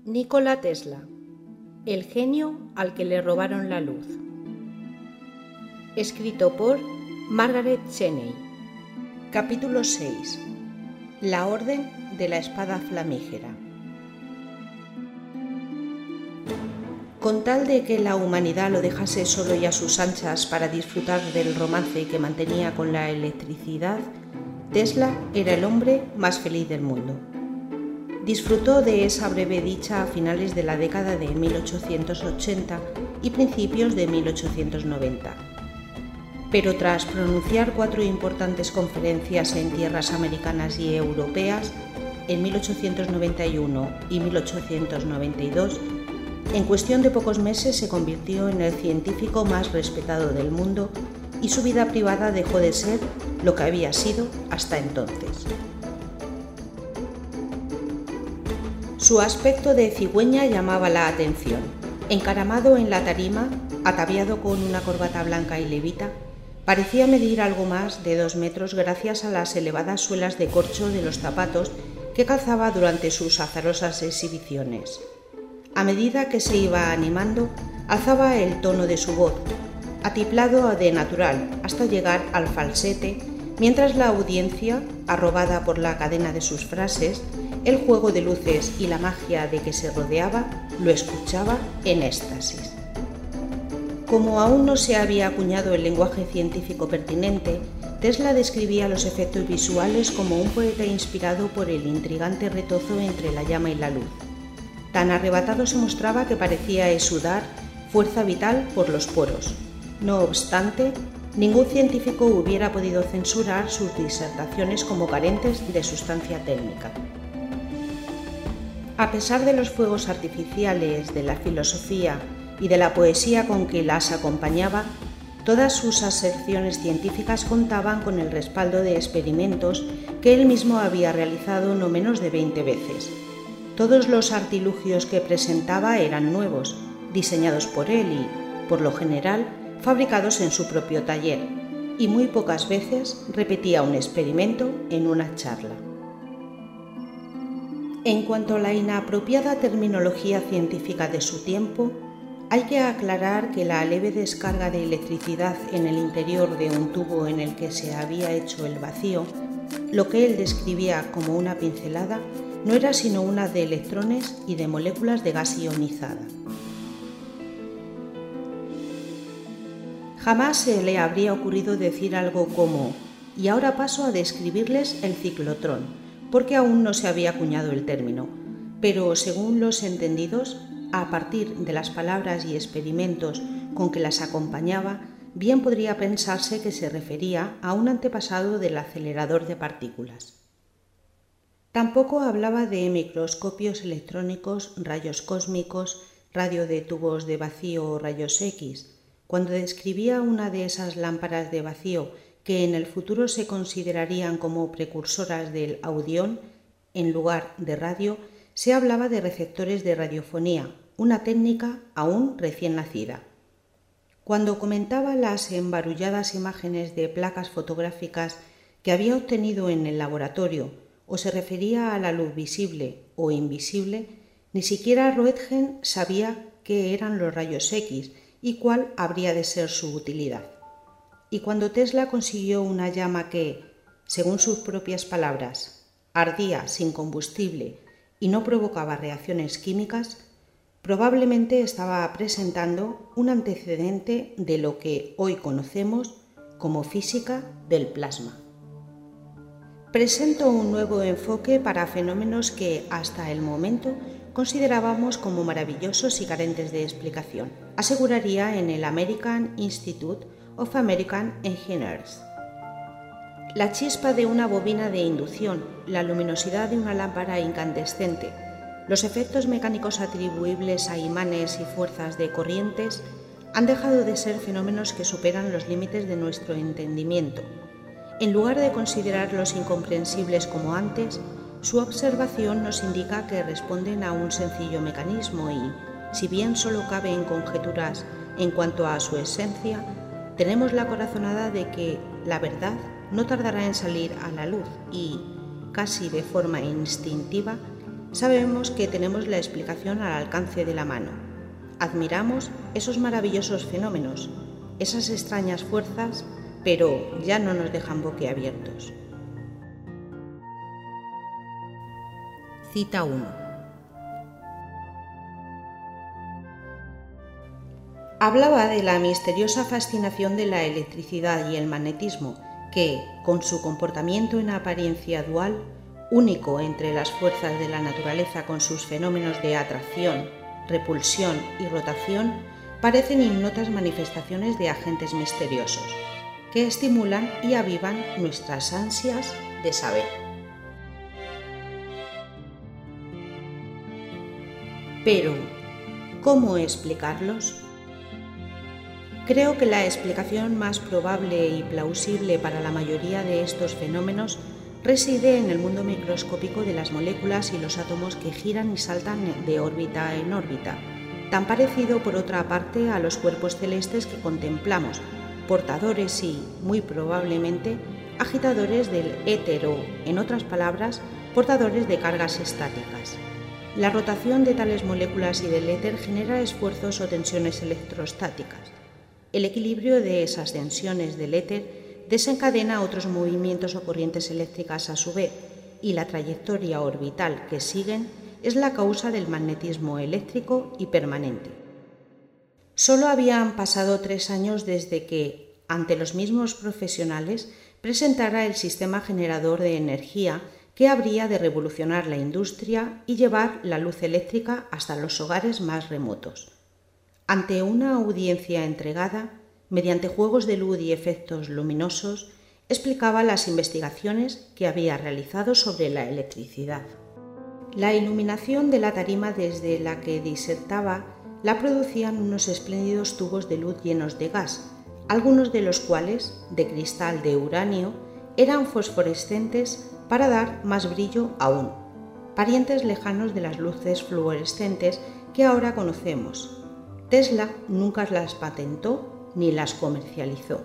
Nikola Tesla, el genio al que le robaron la luz. Escrito por Margaret Cheney. Capítulo 6. La Orden de la Espada Flamígera. Con tal de que la humanidad lo dejase solo y a sus anchas para disfrutar del romance que mantenía con la electricidad, Tesla era el hombre más feliz del mundo. Disfrutó de esa breve dicha a finales de la década de 1880 y principios de 1890. Pero tras pronunciar 4 importantes conferencias en tierras americanas y europeas, en 1891 y 1892, en cuestión de pocos meses se convirtió en el científico más respetado del mundo y su vida privada dejó de ser lo que había sido hasta entonces. Su aspecto de cigüeña llamaba la atención. Encaramado en la tarima, ataviado con una corbata blanca y levita, parecía medir algo más de 2 metros gracias a las elevadas suelas de corcho de los zapatos que calzaba durante sus azarosas exhibiciones. A medida que se iba animando, alzaba el tono de su voz, atiplado de natural hasta llegar al falsete, mientras la audiencia, arrobada por la cadena de sus frases, el juego de luces y la magia de que se rodeaba, lo escuchaba en éxtasis. Como aún no se había acuñado el lenguaje científico pertinente, Tesla describía los efectos visuales como un poeta inspirado por el intrigante retozo entre la llama y la luz. Tan arrebatado se mostraba que parecía exudar fuerza vital por los poros. No obstante, ningún científico hubiera podido censurar sus disertaciones como carentes de sustancia técnica. A pesar de los fuegos artificiales, de la filosofía y de la poesía con que las acompañaba, todas sus aserciones científicas contaban con el respaldo de experimentos que él mismo había realizado no menos de 20 veces. Todos los artilugios que presentaba eran nuevos, diseñados por él y, por lo general, fabricados en su propio taller, y muy pocas veces repetía un experimento en una charla. En cuanto a la inapropiada terminología científica de su tiempo, hay que aclarar que la leve descarga de electricidad en el interior de un tubo en el que se había hecho el vacío, lo que él describía como una pincelada, no era sino una de electrones y de moléculas de gas ionizada. Jamás se le habría ocurrido decir algo como «y ahora paso a describirles el ciclotrón», porque aún no se había acuñado el término, pero según los entendidos, a partir de las palabras y experimentos con que las acompañaba, bien podría pensarse que se refería a un antepasado del acelerador de partículas. Tampoco hablaba de microscopios electrónicos, rayos cósmicos, radio de tubos de vacío o rayos X. Cuando describía una de esas lámparas de vacío que en el futuro se considerarían como precursoras del audión, en lugar de radio, se hablaba de receptores de radiofonía, una técnica aún recién nacida. Cuando comentaba las embarulladas imágenes de placas fotográficas que había obtenido en el laboratorio, o se refería a la luz visible o invisible, ni siquiera Roentgen sabía qué eran los rayos X y cuál habría de ser su utilidad. Y cuando Tesla consiguió una llama que, según sus propias palabras, ardía sin combustible y no provocaba reacciones químicas, probablemente estaba presentando un antecedente de lo que hoy conocemos como física del plasma. Presento un nuevo enfoque para fenómenos que hasta el momento considerábamos como maravillosos y carentes de explicación, aseguraría en el American Institute of American Engineers. La chispa de una bobina de inducción, la luminosidad de una lámpara incandescente, los efectos mecánicos atribuibles a imanes y fuerzas de corrientes han dejado de ser fenómenos que superan los límites de nuestro entendimiento. En lugar de considerarlos incomprensibles como antes, su observación nos indica que responden a un sencillo mecanismo y, si bien solo cabe en conjeturas en cuanto a su esencia, tenemos la corazonada de que la verdad no tardará en salir a la luz y, casi de forma instintiva, sabemos que tenemos la explicación al alcance de la mano. Admiramos esos maravillosos fenómenos, esas extrañas fuerzas, pero ya no nos dejan boquiabiertos. Cita 1. Hablaba de la misteriosa fascinación de la electricidad y el magnetismo, que, con su comportamiento en apariencia dual, único entre las fuerzas de la naturaleza con sus fenómenos de atracción, repulsión y rotación, parecen ignotas manifestaciones de agentes misteriosos, que estimulan y avivan nuestras ansias de saber. Pero, ¿cómo explicarlos? Creo que la explicación más probable y plausible para la mayoría de estos fenómenos reside en el mundo microscópico de las moléculas y los átomos que giran y saltan de órbita en órbita, tan parecido por otra parte a los cuerpos celestes que contemplamos, portadores y, muy probablemente, agitadores del éter o, en otras palabras, portadores de cargas estáticas. La rotación de tales moléculas y del éter genera esfuerzos o tensiones electrostáticas. El equilibrio de esas tensiones del éter desencadena otros movimientos o corrientes eléctricas a su vez, y la trayectoria orbital que siguen es la causa del magnetismo eléctrico y permanente. Solo habían pasado 3 años desde que, ante los mismos profesionales, presentara el sistema generador de energía que habría de revolucionar la industria y llevar la luz eléctrica hasta los hogares más remotos. Ante una audiencia entregada, mediante juegos de luz y efectos luminosos, explicaba las investigaciones que había realizado sobre la electricidad. La iluminación de la tarima desde la que disertaba la producían unos espléndidos tubos de luz llenos de gas, algunos de los cuales, de cristal de uranio, eran fosforescentes para dar más brillo aún, parientes lejanos de las luces fluorescentes que ahora conocemos. Tesla nunca las patentó ni las comercializó.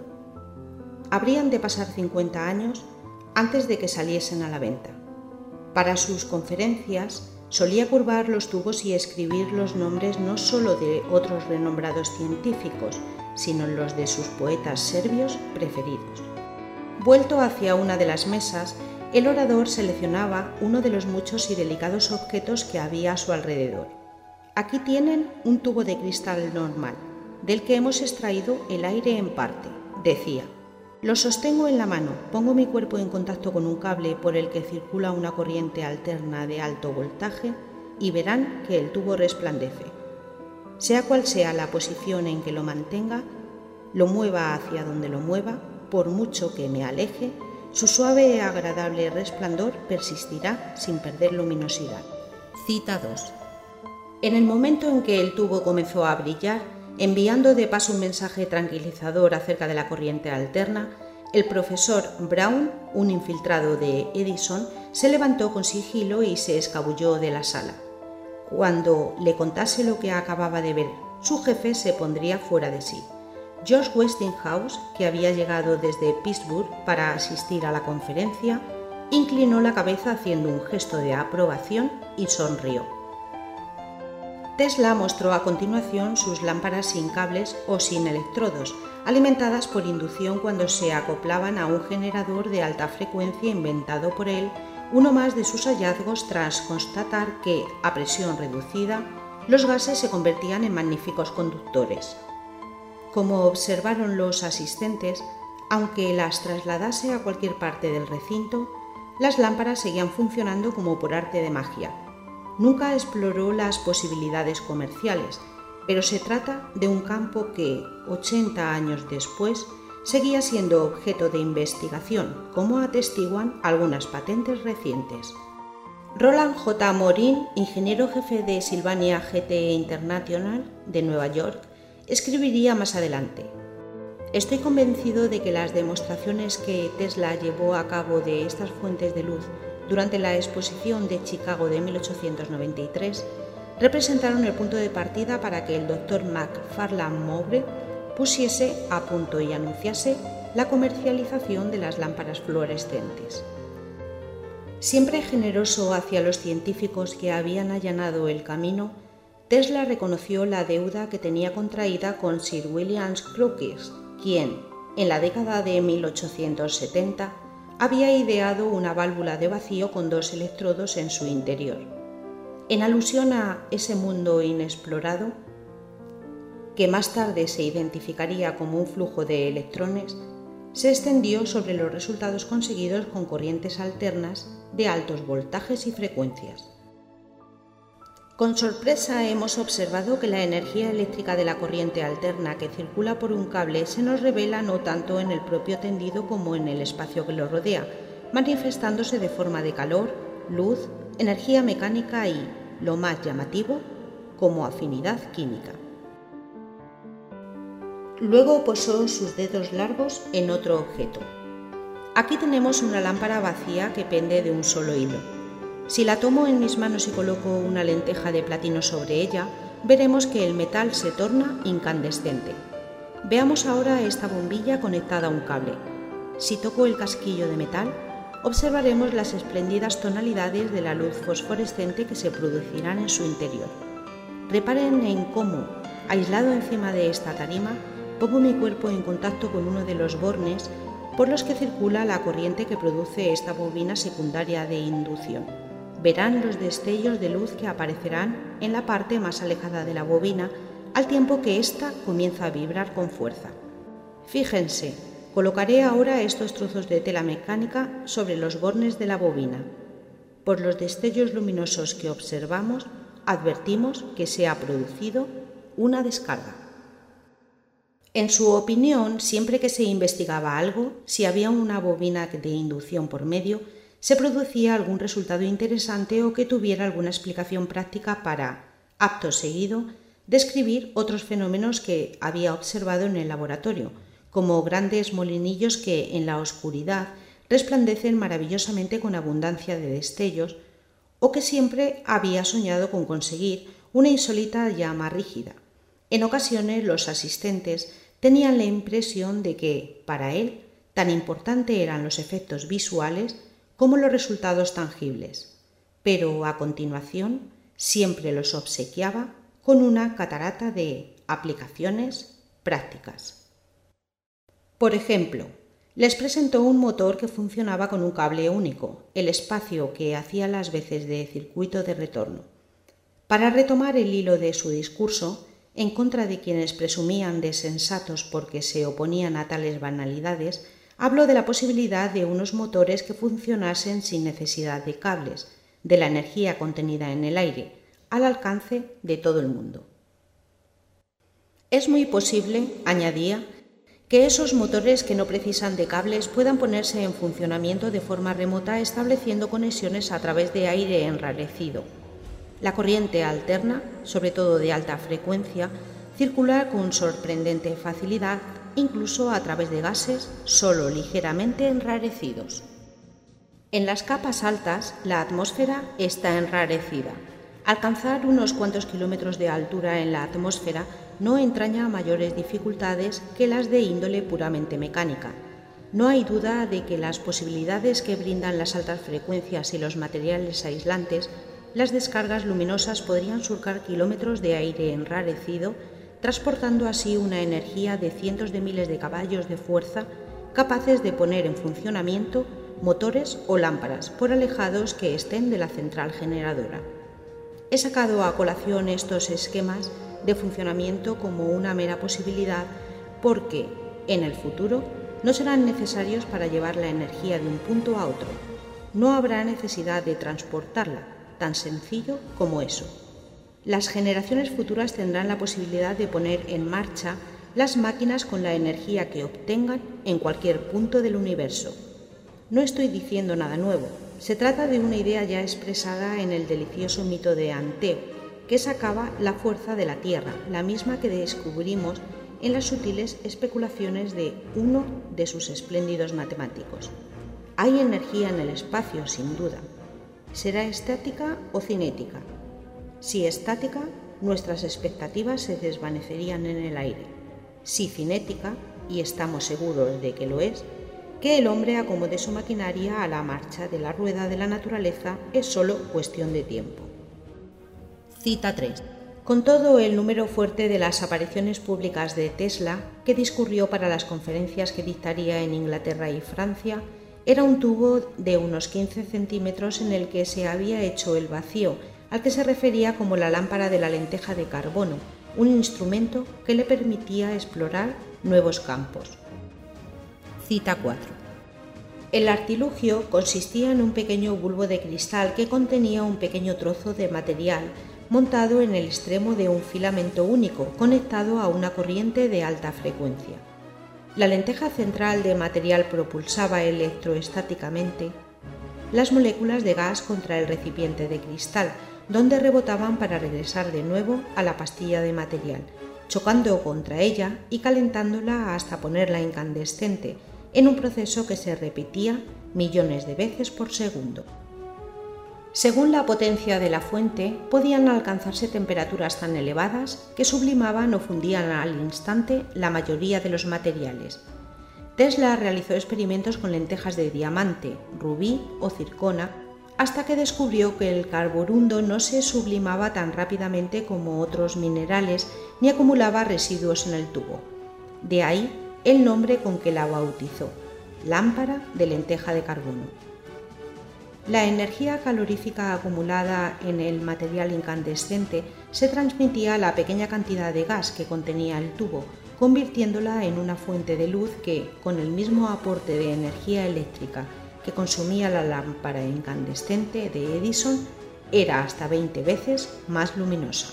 Habrían de pasar 50 años antes de que saliesen a la venta. Para sus conferencias solía curvar los tubos y escribir los nombres no solo de otros renombrados científicos, sino los de sus poetas serbios preferidos. Vuelto hacia una de las mesas, el orador seleccionaba uno de los muchos y delicados objetos que había a su alrededor. Aquí tienen un tubo de cristal normal, del que hemos extraído el aire en parte, decía. Lo sostengo en la mano, pongo mi cuerpo en contacto con un cable por el que circula una corriente alterna de alto voltaje y verán que el tubo resplandece. Sea cual sea la posición en que lo mantenga, lo mueva hacia donde lo mueva, por mucho que me aleje, su suave y agradable resplandor persistirá sin perder luminosidad. Cita 2. En el momento en que el tubo comenzó a brillar, enviando de paso un mensaje tranquilizador acerca de la corriente alterna, el profesor Brown, un infiltrado de Edison, se levantó con sigilo y se escabulló de la sala. Cuando le contase lo que acababa de ver, su jefe se pondría fuera de sí. George Westinghouse, que había llegado desde Pittsburgh para asistir a la conferencia, inclinó la cabeza haciendo un gesto de aprobación y sonrió. Tesla mostró a continuación sus lámparas sin cables o sin electrodos, alimentadas por inducción cuando se acoplaban a un generador de alta frecuencia inventado por él, uno más de sus hallazgos tras constatar que, a presión reducida, los gases se convertían en magníficos conductores. Como observaron los asistentes, aunque las trasladase a cualquier parte del recinto, las lámparas seguían funcionando como por arte de magia. Nunca exploró las posibilidades comerciales, pero se trata de un campo que, 80 años después, seguía siendo objeto de investigación, como atestiguan algunas patentes recientes. Roland J. Morin, ingeniero jefe de Sylvania GTE International de Nueva York, escribiría más adelante: estoy convencido de que las demostraciones que Tesla llevó a cabo de estas fuentes de luz durante la exposición de Chicago de 1893 representaron el punto de partida para que el Dr. McFarland Moore pusiese a punto y anunciase la comercialización de las lámparas fluorescentes. Siempre generoso hacia los científicos que habían allanado el camino, Tesla reconoció la deuda que tenía contraída con Sir William Crookes, quien, en la década de 1870, había ideado una válvula de vacío con 2 electrodos en su interior. En alusión a ese mundo inexplorado, que más tarde se identificaría como un flujo de electrones, se extendió sobre los resultados conseguidos con corrientes alternas de altos voltajes y frecuencias. Con sorpresa hemos observado que la energía eléctrica de la corriente alterna que circula por un cable se nos revela no tanto en el propio tendido como en el espacio que lo rodea, manifestándose de forma de calor, luz, energía mecánica y, lo más llamativo, como afinidad química. Luego posó sus dedos largos en otro objeto. Aquí tenemos una lámpara vacía que pende de un solo hilo. Si la tomo en mis manos y coloco una lenteja de platino sobre ella, veremos que el metal se torna incandescente. Veamos ahora esta bombilla conectada a un cable. Si toco el casquillo de metal, observaremos las espléndidas tonalidades de la luz fosforescente que se producirán en su interior. Reparen en cómo, aislado encima de esta tarima, pongo mi cuerpo en contacto con uno de los bornes por los que circula la corriente que produce esta bobina secundaria de inducción. Verán los destellos de luz que aparecerán en la parte más alejada de la bobina al tiempo que ésta comienza a vibrar con fuerza. Fíjense, colocaré ahora estos trozos de tela mecánica sobre los bornes de la bobina. Por los destellos luminosos que observamos, advertimos que se ha producido una descarga. En su opinión, siempre que se investigaba algo, si había una bobina de inducción por medio, se producía algún resultado interesante o que tuviera alguna explicación práctica para, acto seguido, describir otros fenómenos que había observado en el laboratorio, como grandes molinillos que, en la oscuridad, resplandecen maravillosamente con abundancia de destellos, o que siempre había soñado con conseguir una insólita llama rígida. En ocasiones los asistentes tenían la impresión de que, para él, tan importante eran los efectos visuales como los resultados tangibles, pero a continuación siempre los obsequiaba con una catarata de aplicaciones prácticas. Por ejemplo, les presentó un motor que funcionaba con un cable único, el espacio que hacía las veces de circuito de retorno. Para retomar el hilo de su discurso, en contra de quienes presumían de sensatos porque se oponían a tales banalidades, habló de la posibilidad de unos motores que funcionasen sin necesidad de cables, de la energía contenida en el aire, al alcance de todo el mundo. Es muy posible, añadía, que esos motores que no precisan de cables puedan ponerse en funcionamiento de forma remota estableciendo conexiones a través de aire enrarecido. La corriente alterna, sobre todo de alta frecuencia, circula con sorprendente facilidad, incluso a través de gases solo ligeramente enrarecidos. En las capas altas, la atmósfera está enrarecida. Alcanzar unos cuantos kilómetros de altura en la atmósfera no entraña mayores dificultades que las de índole puramente mecánica. No hay duda de que las posibilidades que brindan las altas frecuencias y los materiales aislantes, las descargas luminosas podrían surcar kilómetros de aire enrarecido, transportando así una energía de cientos de miles de caballos de fuerza capaces de poner en funcionamiento motores o lámparas, por alejados que estén de la central generadora. He sacado a colación estos esquemas de funcionamiento como una mera posibilidad porque, en el futuro, no serán necesarios para llevar la energía de un punto a otro. No habrá necesidad de transportarla, tan sencillo como eso. Las generaciones futuras tendrán la posibilidad de poner en marcha las máquinas con la energía que obtengan en cualquier punto del universo. No estoy diciendo nada nuevo, se trata de una idea ya expresada en el delicioso mito de Anteo, que sacaba la fuerza de la Tierra, la misma que descubrimos en las sutiles especulaciones de uno de sus espléndidos matemáticos. Hay energía en el espacio, sin duda. ¿Será estática o cinética? Si estática, nuestras expectativas se desvanecerían en el aire. Si cinética, y estamos seguros de que lo es, que el hombre acomode su maquinaria a la marcha de la rueda de la naturaleza es solo cuestión de tiempo. Cita 3. Con todo el número fuerte de las apariciones públicas de Tesla, que discurrió para las conferencias que dictaría en Inglaterra y Francia, era un tubo de unos 15 centímetros en el que se había hecho el vacío, al que se refería como la lámpara de la lenteja de carbono, un instrumento que le permitía explorar nuevos campos. Cita 4. El artilugio consistía en un pequeño bulbo de cristal que contenía un pequeño trozo de material montado en el extremo de un filamento único conectado a una corriente de alta frecuencia. La lenteja central de material propulsaba electroestáticamente las moléculas de gas contra el recipiente de cristal, donde rebotaban para regresar de nuevo a la pastilla de material, chocando contra ella y calentándola hasta ponerla incandescente, en un proceso que se repetía millones de veces por segundo. Según la potencia de la fuente, podían alcanzarse temperaturas tan elevadas que sublimaban o fundían al instante la mayoría de los materiales. Tesla realizó experimentos con lentejas de diamante, rubí o circona, hasta que descubrió que el carborundo no se sublimaba tan rápidamente como otros minerales ni acumulaba residuos en el tubo. De ahí el nombre con que la bautizó, lámpara de lenteja de carbono. La energía calorífica acumulada en el material incandescente se transmitía a la pequeña cantidad de gas que contenía el tubo, convirtiéndola en una fuente de luz que, con el mismo aporte de energía eléctrica que consumía la lámpara incandescente de Edison, era hasta 20 veces más luminosa.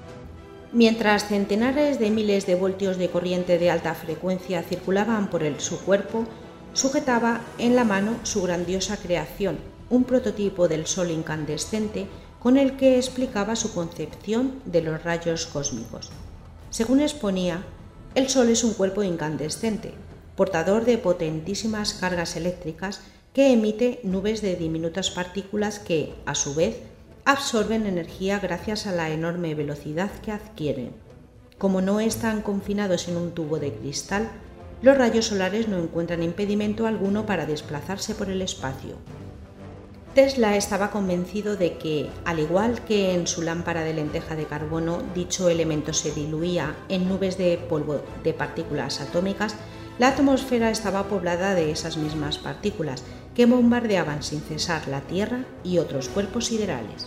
Mientras centenares de miles de voltios de corriente de alta frecuencia circulaban por su cuerpo, sujetaba en la mano su grandiosa creación, un prototipo del Sol incandescente con el que explicaba su concepción de los rayos cósmicos. Según exponía, el Sol es un cuerpo incandescente, portador de potentísimas cargas eléctricas que emite nubes de diminutas partículas que, a su vez, absorben energía gracias a la enorme velocidad que adquieren. Como no están confinados en un tubo de cristal, los rayos solares no encuentran impedimento alguno para desplazarse por el espacio. Tesla estaba convencido de que, al igual que en su lámpara de lenteja de carbono, dicho elemento se diluía en nubes de polvo de partículas atómicas, la atmósfera estaba poblada de esas mismas partículas que bombardeaban sin cesar la Tierra y otros cuerpos siderales.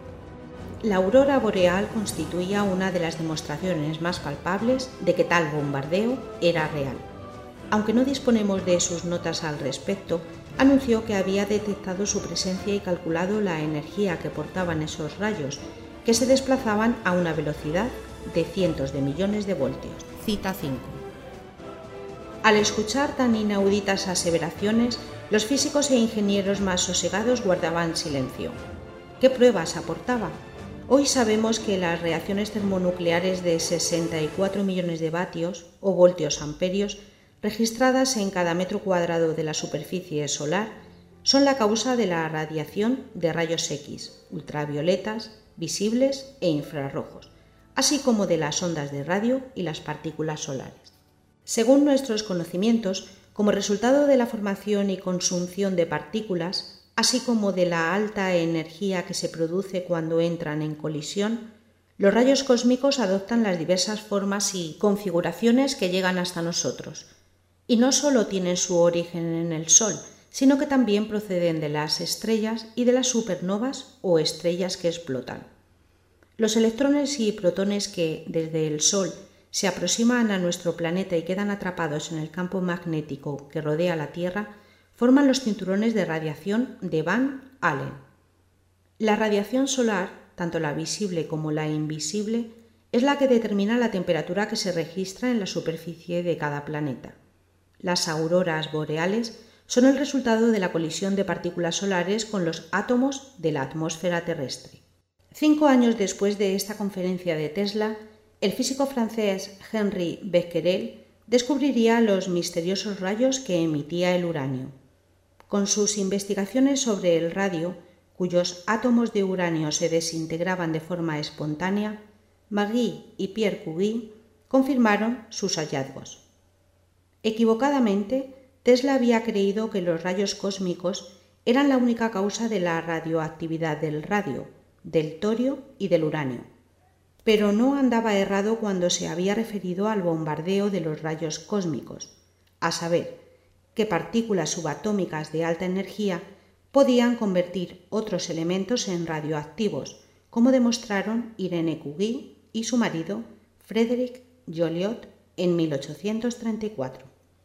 La aurora boreal constituía una de las demostraciones más palpables de que tal bombardeo era real. Aunque no disponemos de sus notas al respecto, anunció que había detectado su presencia y calculado la energía que portaban esos rayos, que se desplazaban a una velocidad de cientos de millones de voltios. Cita 5. Al escuchar tan inauditas aseveraciones, los físicos e ingenieros más sosegados guardaban silencio. ¿Qué pruebas aportaba? Hoy sabemos que las reacciones termonucleares de 64 millones de vatios o voltios amperios registradas en cada metro cuadrado de la superficie solar son la causa de la radiación de rayos X, ultravioletas, visibles e infrarrojos, así como de las ondas de radio y las partículas solares. Según nuestros conocimientos, como resultado de la formación y consunción de partículas, así como de la alta energía que se produce cuando entran en colisión, los rayos cósmicos adoptan las diversas formas y configuraciones que llegan hasta nosotros. Y no solo tienen su origen en el Sol, sino que también proceden de las estrellas y de las supernovas o estrellas que explotan. Los electrones y protones que, desde el Sol, se aproximan a nuestro planeta y quedan atrapados en el campo magnético que rodea la Tierra, forman los cinturones de radiación de Van Allen. La radiación solar, tanto la visible como la invisible, es la que determina la temperatura que se registra en la superficie de cada planeta. Las auroras boreales son el resultado de la colisión de partículas solares con los átomos de la atmósfera terrestre. 5 años después de esta conferencia de Tesla, el físico francés Henri Becquerel descubriría los misteriosos rayos que emitía el uranio. Con sus investigaciones sobre el radio, cuyos átomos de uranio se desintegraban de forma espontánea, Marie y Pierre Curie confirmaron sus hallazgos. Equivocadamente, Tesla había creído que los rayos cósmicos eran la única causa de la radioactividad del radio, del torio y del uranio. Pero no andaba errado cuando se había referido al bombardeo de los rayos cósmicos, a saber, que partículas subatómicas de alta energía podían convertir otros elementos en radioactivos, como demostraron Irene Curie y su marido Frédéric Joliot en 1834.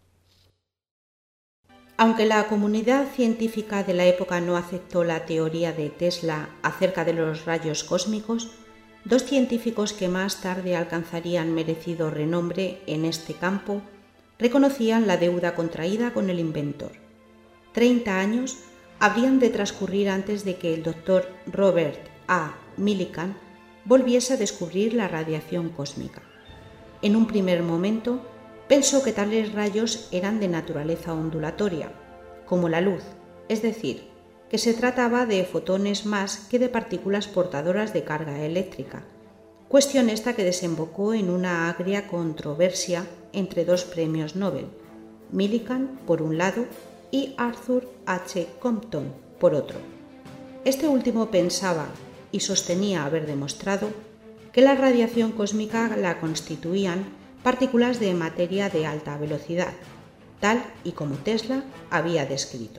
Aunque la comunidad científica de la época no aceptó la teoría de Tesla acerca de los rayos cósmicos, dos científicos que más tarde alcanzarían merecido renombre en este campo reconocían la deuda contraída con el inventor. 30 años habrían de transcurrir antes de que el doctor Robert A. Millikan volviese a descubrir la radiación cósmica. En un primer momento pensó que tales rayos eran de naturaleza ondulatoria, como la luz, es decir, que se trataba de fotones más que de partículas portadoras de carga eléctrica, cuestión esta que desembocó en una agria controversia entre dos premios Nobel, Millikan por un lado y Arthur H. Compton por otro. Este último pensaba y sostenía haber demostrado que la radiación cósmica la constituían partículas de materia de alta velocidad, tal y como Tesla había descrito.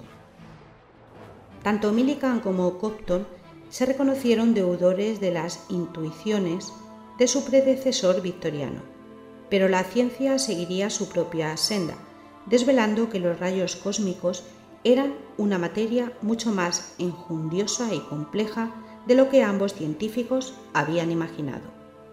Tanto Millikan como Compton se reconocieron deudores de las intuiciones de su predecesor victoriano, pero la ciencia seguiría su propia senda, desvelando que los rayos cósmicos eran una materia mucho más enjundiosa y compleja de lo que ambos científicos habían imaginado.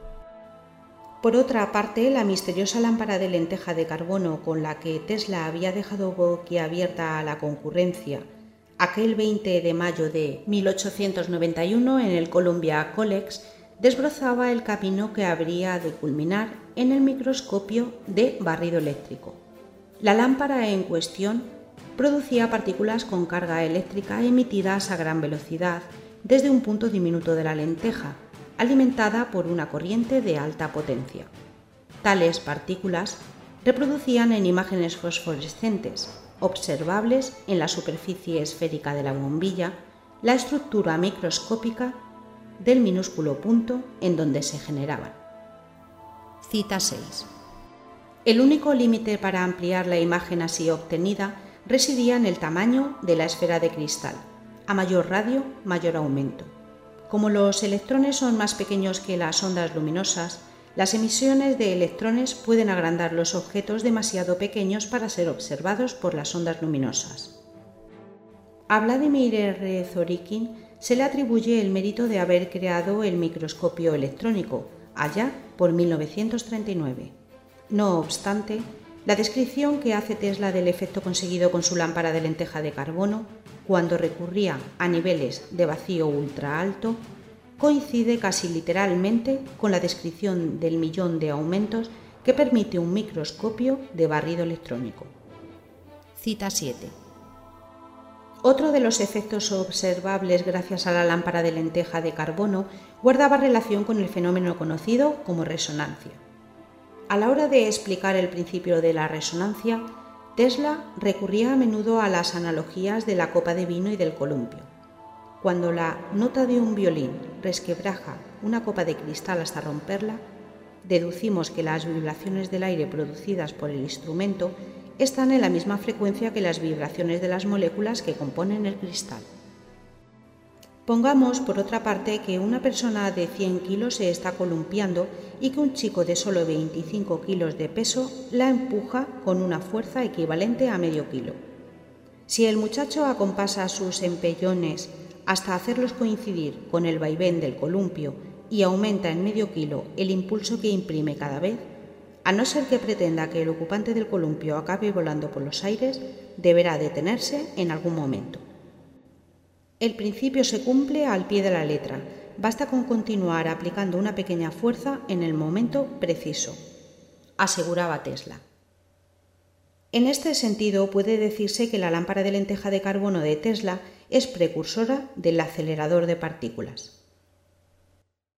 Por otra parte, la misteriosa lámpara de lenteja de carbono con la que Tesla había dejado boquiabierta a la concurrencia aquel 20 de mayo de 1891 en el Columbia College desbrozaba el camino que habría de culminar en el microscopio de barrido eléctrico. La lámpara en cuestión producía partículas con carga eléctrica emitidas a gran velocidad desde un punto diminuto de la lenteja, alimentada por una corriente de alta potencia. Tales partículas reproducían en imágenes fosforescentes, observables en la superficie esférica de la bombilla, la estructura microscópica del minúsculo punto en donde se generaban. Cita 6. El único límite para ampliar la imagen así obtenida residía en el tamaño de la esfera de cristal. A mayor radio, mayor aumento. Como los electrones son más pequeños que las ondas luminosas, las emisiones de electrones pueden agrandar los objetos demasiado pequeños para ser observados por las ondas luminosas. A Vladimir R. Zorikin se le atribuye el mérito de haber creado el microscopio electrónico, allá por 1939. No obstante, la descripción que hace Tesla del efecto conseguido con su lámpara de lenteja de carbono, cuando recurría a niveles de vacío ultra alto, coincide casi literalmente con la descripción del millón de aumentos que permite un microscopio de barrido electrónico. Cita 7. Otro de los efectos observables gracias a la lámpara de lenteja de carbono guardaba relación con el fenómeno conocido como resonancia. A la hora de explicar el principio de la resonancia, Tesla recurría a menudo a las analogías de la copa de vino y del columpio. Cuando la nota de un violín resquebraja una copa de cristal hasta romperla, deducimos que las vibraciones del aire producidas por el instrumento están en la misma frecuencia que las vibraciones de las moléculas que componen el cristal. Pongamos, por otra parte, que una persona de 100 kilos se está columpiando y que un chico de solo 25 kilos de peso la empuja con una fuerza equivalente a medio kilo. Si el muchacho acompasa sus empellones hasta hacerlos coincidir con el vaivén del columpio y aumenta en medio kilo el impulso que imprime cada vez, a no ser que pretenda que el ocupante del columpio acabe volando por los aires, deberá detenerse en algún momento. El principio se cumple al pie de la letra, basta con continuar aplicando una pequeña fuerza en el momento preciso, aseguraba Tesla. En este sentido, puede decirse que la lámpara de lenteja de carbono de Tesla es precursora del acelerador de partículas.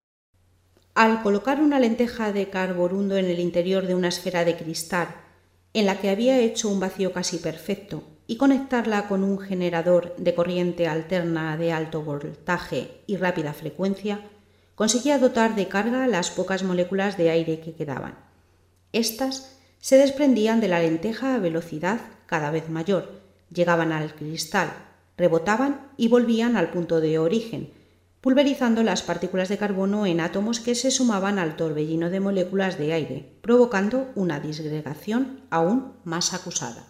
Al colocar una lenteja de carborundo en el interior de una esfera de cristal en la que había hecho un vacío casi perfecto, y conectarla con un generador de corriente alterna de alto voltaje y rápida frecuencia, conseguía dotar de carga las pocas moléculas de aire que quedaban. Estas se desprendían de la lenteja a velocidad cada vez mayor, llegaban al cristal, rebotaban y volvían al punto de origen, pulverizando las partículas de carbono en átomos que se sumaban al torbellino de moléculas de aire, provocando una disgregación aún más acusada.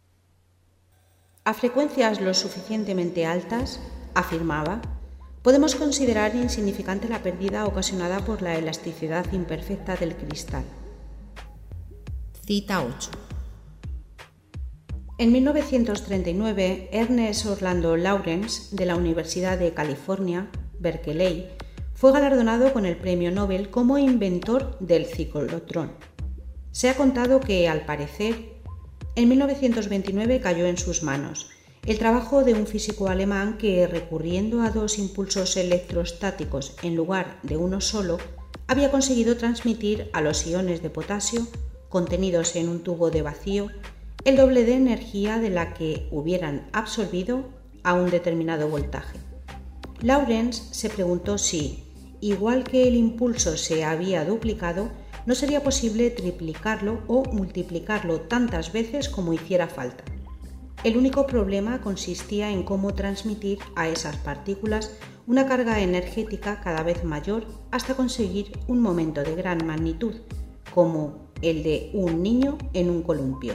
A frecuencias lo suficientemente altas, afirmaba, podemos considerar insignificante la pérdida ocasionada por la elasticidad imperfecta del cristal. Cita 8. En 1939, Ernest Orlando Lawrence, de la Universidad de California, Berkeley, fue galardonado con el Premio Nobel como inventor del ciclotrón. Se ha contado que, al parecer, en 1929 cayó en sus manos el trabajo de un físico alemán que, recurriendo a dos impulsos electrostáticos en lugar de uno solo, había conseguido transmitir a los iones de potasio, contenidos en un tubo de vacío, el doble de energía de la que hubieran absorbido a un determinado voltaje. Lawrence se preguntó si, igual que el impulso se había duplicado, no sería posible triplicarlo o multiplicarlo tantas veces como hiciera falta. El único problema consistía en cómo transmitir a esas partículas una carga energética cada vez mayor hasta conseguir un momento de gran magnitud, como el de un niño en un columpio.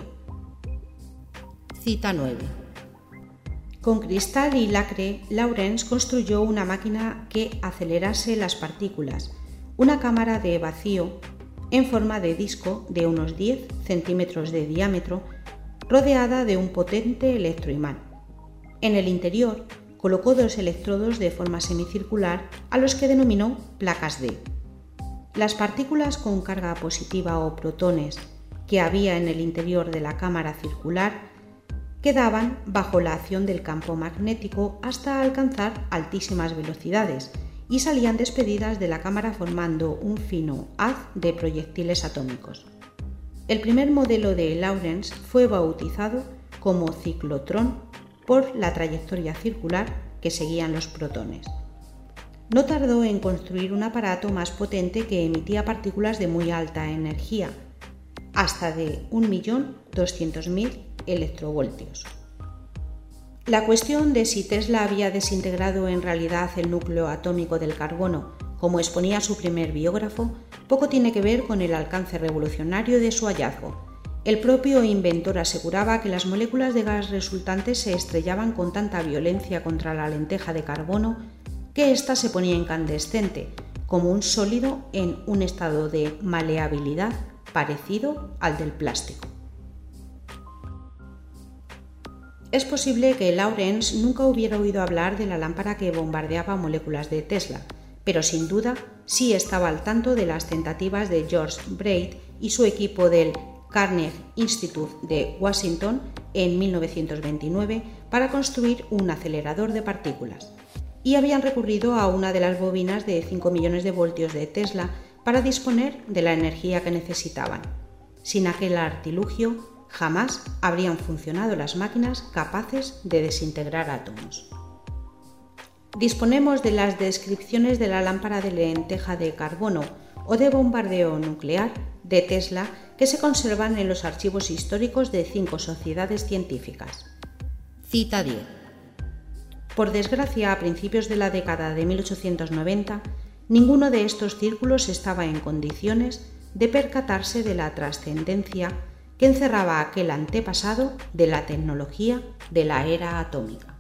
Cita 9. Con cristal y lacre, Lawrence construyó una máquina que acelerase las partículas, una cámara de vacío en forma de disco de unos 10 centímetros de diámetro, rodeada de un potente electroimán. En el interior colocó dos electrodos de forma semicircular a los que denominó placas D. Las partículas con carga positiva o protones que había en el interior de la cámara circular quedaban bajo la acción del campo magnético hasta alcanzar altísimas velocidades y salían despedidas de la cámara formando un fino haz de proyectiles atómicos. El primer modelo de Lawrence fue bautizado como ciclotrón por la trayectoria circular que seguían los protones. No tardó en construir un aparato más potente que emitía partículas de muy alta energía, hasta de 1.200.000 electrovoltios. La cuestión de si Tesla había desintegrado en realidad el núcleo atómico del carbono, como exponía su primer biógrafo, poco tiene que ver con el alcance revolucionario de su hallazgo. El propio inventor aseguraba que las moléculas de gas resultantes se estrellaban con tanta violencia contra la lenteja de carbono que ésta se ponía incandescente, como un sólido en un estado de maleabilidad parecido al del plástico. Es posible que Lawrence nunca hubiera oído hablar de la lámpara que bombardeaba moléculas de Tesla, pero sin duda sí estaba al tanto de las tentativas de George Braid y su equipo del Carnegie Institute de Washington en 1929 para construir un acelerador de partículas, y habían recurrido a una de las bobinas de 5 millones de voltios de Tesla para disponer de la energía que necesitaban. Sin aquel artilugio, jamás habrían funcionado las máquinas capaces de desintegrar átomos. Disponemos de las descripciones de la lámpara de lenteja de carbono o de bombardeo nuclear de Tesla que se conservan en los archivos históricos de 5 sociedades científicas. Cita 10. Por desgracia, a principios de la década de 1890, ninguno de estos círculos estaba en condiciones de percatarse de la trascendencia que encerraba aquel antepasado de la tecnología de la era atómica.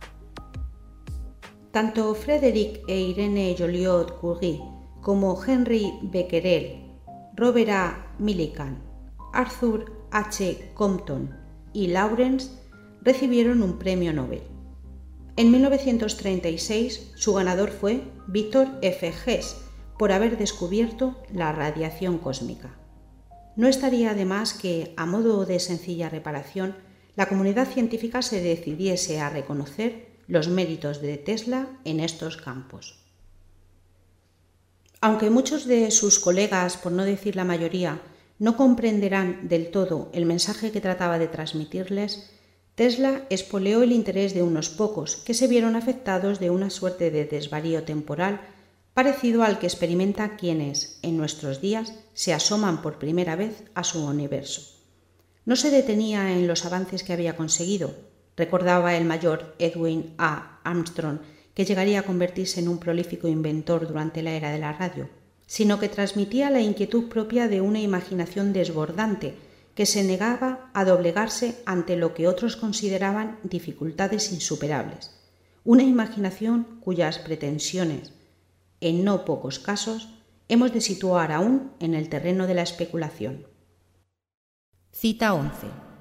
Tanto Frédéric e Irene Joliot-Curie como Henry Becquerel, Robert A. Millikan, Arthur H. Compton y Lawrence recibieron un premio Nobel. En 1936 su ganador fue Victor F. Hess por haber descubierto la radiación cósmica. No estaría de más que, a modo de sencilla reparación, la comunidad científica se decidiese a reconocer los méritos de Tesla en estos campos. Aunque muchos de sus colegas, por no decir la mayoría, no comprenderán del todo el mensaje que trataba de transmitirles, Tesla espoleó el interés de unos pocos que se vieron afectados de una suerte de desvarío temporal parecido al que experimentan quienes, en nuestros días, se asoman por primera vez a su universo. No se detenía en los avances que había conseguido, recordaba el mayor Edwin A. Armstrong, que llegaría a convertirse en un prolífico inventor durante la era de la radio, sino que transmitía la inquietud propia de una imaginación desbordante que se negaba a doblegarse ante lo que otros consideraban dificultades insuperables, una imaginación cuyas pretensiones, en no pocos casos, hemos de situar aún en el terreno de la especulación. Cita 11.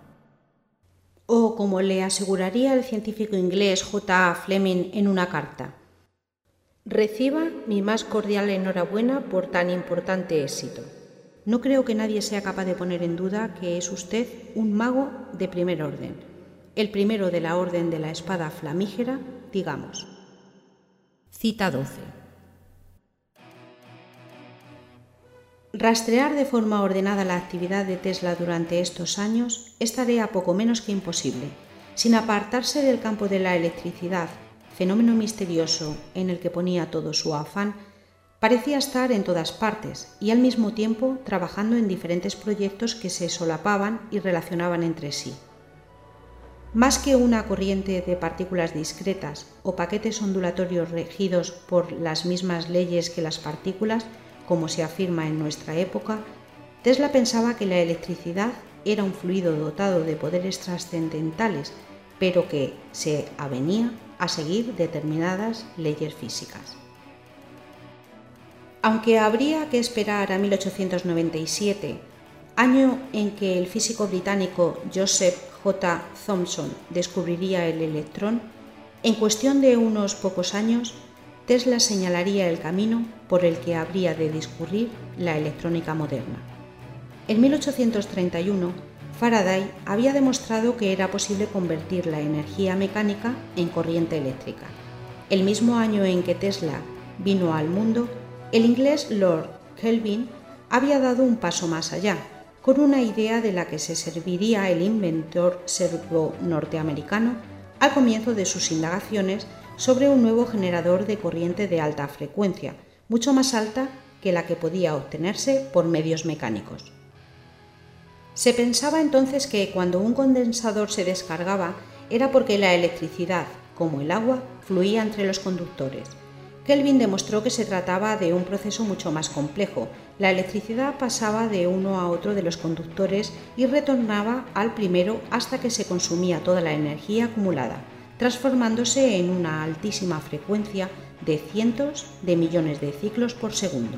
O como le aseguraría el científico inglés J. A. Fleming en una carta: reciba mi más cordial enhorabuena por tan importante éxito. No creo que nadie sea capaz de poner en duda que es usted un mago de primer orden, el primero de la orden de la espada flamígera, digamos. Cita 12. Rastrear de forma ordenada la actividad de Tesla durante estos años es tarea poco menos que imposible, sin apartarse del campo de la electricidad, fenómeno misterioso en el que ponía todo su afán. Parecía estar en todas partes y al mismo tiempo trabajando en diferentes proyectos que se solapaban y relacionaban entre sí. Más que una corriente de partículas discretas o paquetes ondulatorios regidos por las mismas leyes que las partículas, como se afirma en nuestra época, Tesla pensaba que la electricidad era un fluido dotado de poderes trascendentales, pero que se avenía a seguir determinadas leyes físicas. Aunque habría que esperar a 1897, año en que el físico británico Joseph J. Thomson descubriría el electrón, en cuestión de unos pocos años, Tesla señalaría el camino por el que habría de discurrir la electrónica moderna. En 1831, Faraday había demostrado que era posible convertir la energía mecánica en corriente eléctrica. El mismo año en que Tesla vino al mundo, el inglés Lord Kelvin había dado un paso más allá, con una idea de la que se serviría el inventor serbo-norteamericano al comienzo de sus indagaciones sobre un nuevo generador de corriente de alta frecuencia, mucho más alta que la que podía obtenerse por medios mecánicos. Se pensaba entonces que cuando un condensador se descargaba era porque la electricidad, como el agua, fluía entre los conductores. Kelvin demostró que se trataba de un proceso mucho más complejo. La electricidad pasaba de uno a otro de los conductores y retornaba al primero hasta que se consumía toda la energía acumulada, transformándose en una altísima frecuencia de cientos de millones de ciclos por segundo.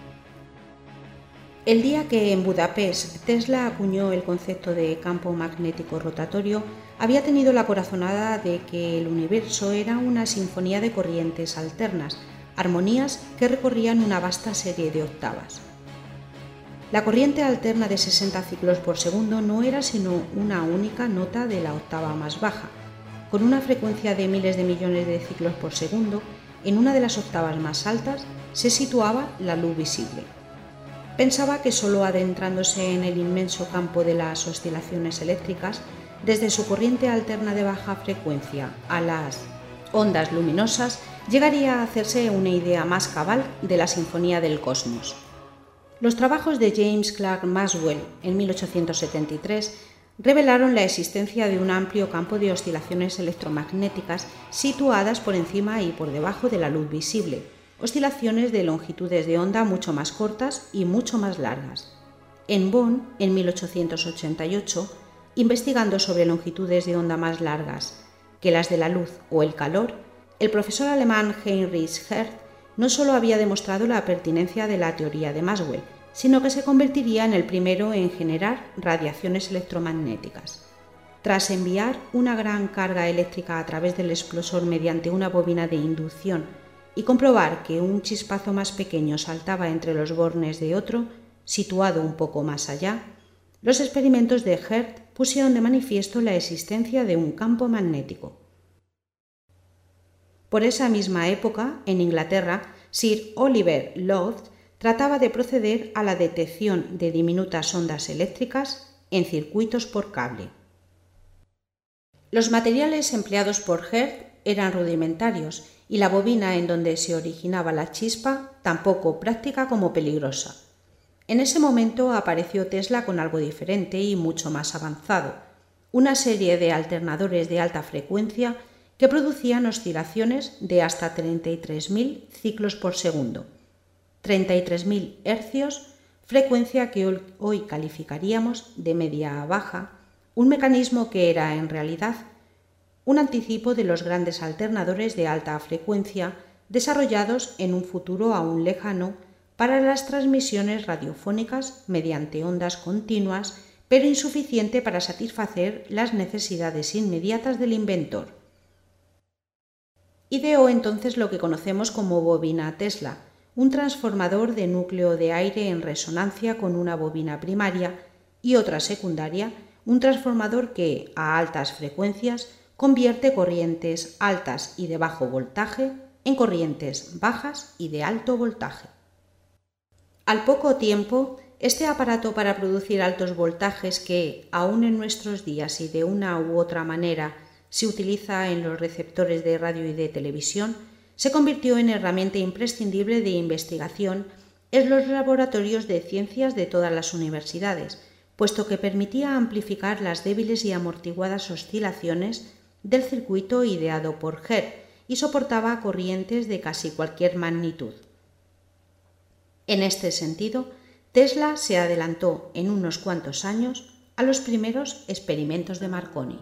El día que en Budapest Tesla acuñó el concepto de campo magnético rotatorio, había tenido la corazonada de que el universo era una sinfonía de corrientes alternas, armonías que recorrían una vasta serie de octavas. La corriente alterna de 60 ciclos por segundo no era sino una única nota de la octava más baja. Con una frecuencia de miles de millones de ciclos por segundo, en una de las octavas más altas se situaba la luz visible. Pensaba que solo adentrándose en el inmenso campo de las oscilaciones eléctricas, desde su corriente alterna de baja frecuencia a las ondas luminosas, llegaría a hacerse una idea más cabal de la sinfonía del cosmos. Los trabajos de James Clerk Maxwell en 1873 revelaron la existencia de un amplio campo de oscilaciones electromagnéticas situadas por encima y por debajo de la luz visible, oscilaciones de longitudes de onda mucho más cortas y mucho más largas. En Bonn, en 1888, investigando sobre longitudes de onda más largas que las de la luz o el calor, el profesor alemán Heinrich Hertz no solo había demostrado la pertinencia de la teoría de Maxwell, sino que se convertiría en el primero en generar radiaciones electromagnéticas. Tras enviar una gran carga eléctrica a través del explosor mediante una bobina de inducción y comprobar que un chispazo más pequeño saltaba entre los bornes de otro, situado un poco más allá, los experimentos de Hertz pusieron de manifiesto la existencia de un campo magnético. Por esa misma época, en Inglaterra, Sir Oliver Lodge trataba de proceder a la detección de diminutas ondas eléctricas en circuitos por cable. Los materiales empleados por Hertz eran rudimentarios y la bobina en donde se originaba la chispa tampoco práctica como peligrosa. En ese momento apareció Tesla con algo diferente y mucho más avanzado, una serie de alternadores de alta frecuencia que producían oscilaciones de hasta 33.000 ciclos por segundo, 33.000 hercios, frecuencia que hoy calificaríamos de media a baja, un mecanismo que era en realidad un anticipo de los grandes alternadores de alta frecuencia desarrollados en un futuro aún lejano para las transmisiones radiofónicas mediante ondas continuas, pero insuficiente para satisfacer las necesidades inmediatas del inventor. Ideó entonces lo que conocemos como bobina Tesla, un transformador de núcleo de aire en resonancia con una bobina primaria y otra secundaria, un transformador que, a altas frecuencias, convierte corrientes altas y de bajo voltaje en corrientes bajas y de alto voltaje. Al poco tiempo, este aparato para producir altos voltajes que, aún en nuestros días y de una u otra manera, se utiliza en los receptores de radio y de televisión, se convirtió en herramienta imprescindible de investigación en los laboratorios de ciencias de todas las universidades, puesto que permitía amplificar las débiles y amortiguadas oscilaciones del circuito ideado por Hertz y soportaba corrientes de casi cualquier magnitud. En este sentido, Tesla se adelantó en unos cuantos años a los primeros experimentos de Marconi.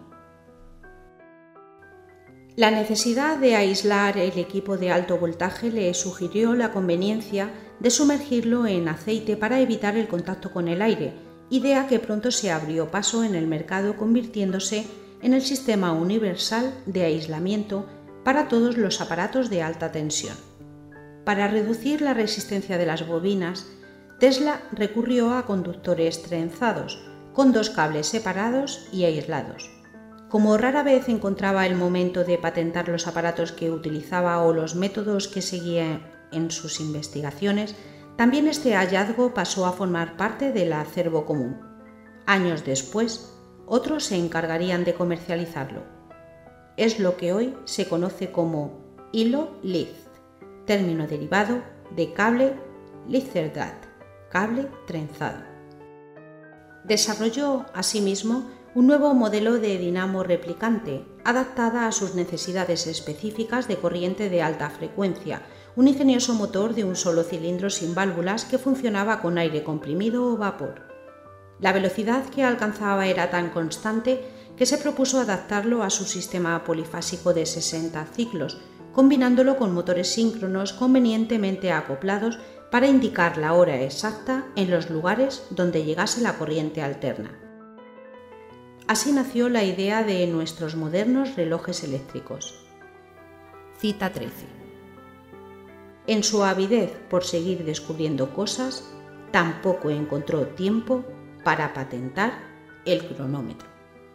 La necesidad de aislar el equipo de alto voltaje le sugirió la conveniencia de sumergirlo en aceite para evitar el contacto con el aire, idea que pronto se abrió paso en el mercado convirtiéndose en el sistema universal de aislamiento para todos los aparatos de alta tensión. Para reducir la resistencia de las bobinas, Tesla recurrió a conductores trenzados, con dos cables separados y aislados. Como rara vez encontraba el momento de patentar los aparatos que utilizaba o los métodos que seguía en sus investigaciones, también este hallazgo pasó a formar parte del acervo común. Años después, otros se encargarían de comercializarlo. Es lo que hoy se conoce como hilo Litz, término derivado de cable Lizerdraht, cable trenzado. Desarrolló, asimismo, un nuevo modelo de dinamo replicante, adaptada a sus necesidades específicas de corriente de alta frecuencia, un ingenioso motor de un solo cilindro sin válvulas que funcionaba con aire comprimido o vapor. La velocidad que alcanzaba era tan constante que se propuso adaptarlo a su sistema polifásico de 60 ciclos, combinándolo con motores síncronos convenientemente acoplados para indicar la hora exacta en los lugares donde llegase la corriente alterna. Así nació la idea de nuestros modernos relojes eléctricos. Cita 13. En su avidez por seguir descubriendo cosas, tampoco encontró tiempo para patentar el cronómetro.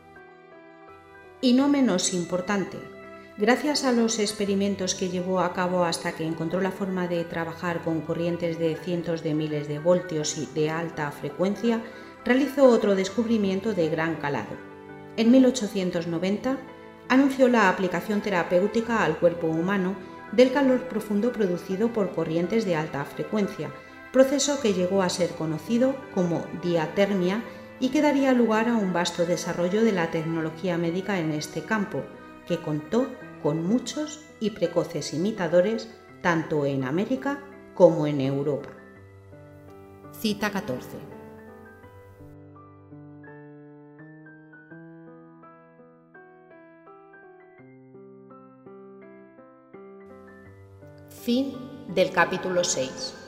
Y no menos importante, gracias a los experimentos que llevó a cabo hasta que encontró la forma de trabajar con corrientes de cientos de miles de voltios y de alta frecuencia, realizó otro descubrimiento de gran calado. En 1890 anunció la aplicación terapéutica al cuerpo humano del calor profundo producido por corrientes de alta frecuencia, proceso que llegó a ser conocido como diatermia y que daría lugar a un vasto desarrollo de la tecnología médica en este campo, que contó con muchos y precoces imitadores tanto en América como en Europa. Cita 14. Fin del capítulo 6.